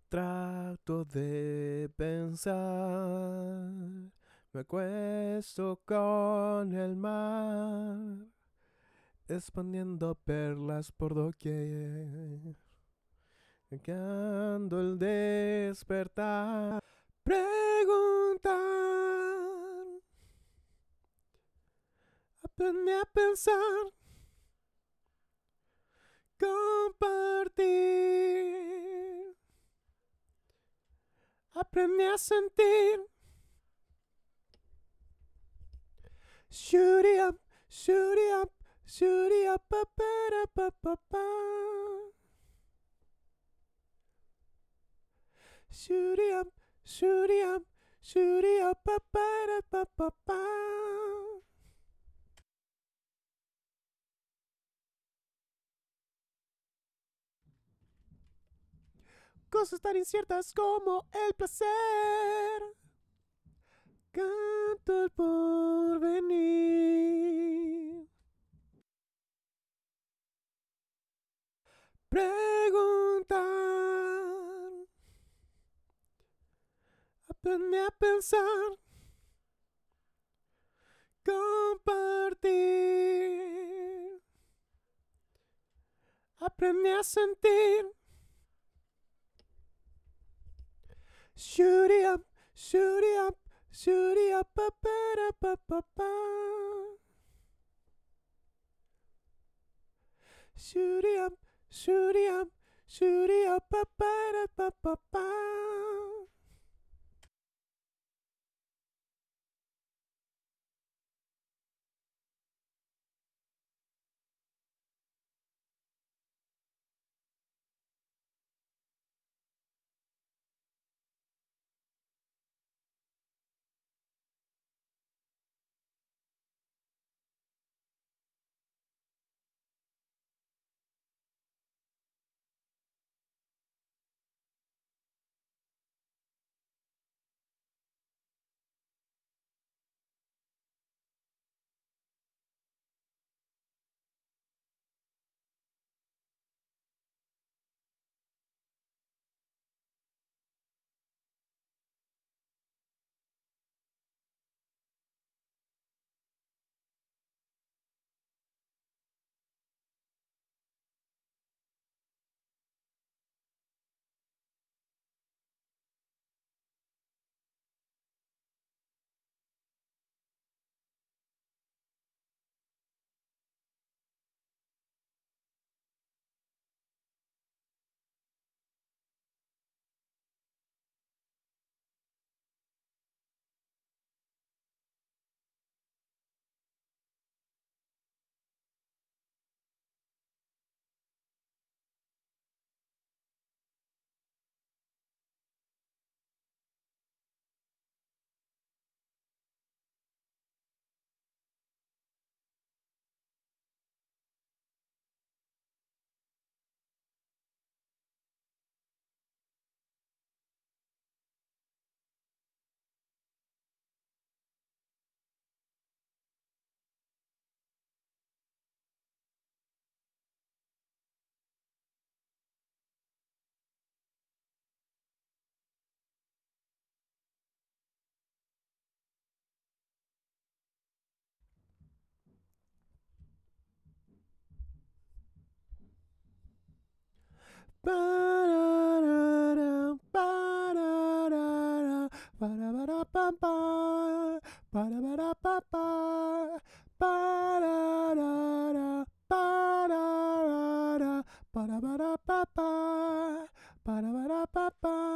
Trato de pensar, me acuesto con el mar, expandiendo perlas por doquier, buscando el despertar. Preguntar, aprendí a pensar, compartir, aprendí a sentir. Shoot it up, shoot it up, shoot it up, pa pa pa pa pa. Shoot it up, shoot it up, shoot it up, pa pa pa pa pa. Cosas tan inciertas como el placer. Canto el porvenir. Preguntar. Aprendí a pensar. Compartir. Aprendí a sentir. Shoot it up, shoot it up, shoot it up, pa pa pa pa pa. Shoot it up, shoot it up, shoot it up, pa pa pa pa pa. Ba-da-da-da, ba-da-da-da, ba-da-ba-da-ba-ba, ba-da-ba-da-ba-ba, ba-da-da-da, ba-da-da-da, ba-da-ba-da-ba-ba, ba-da-ba-da-ba-ba.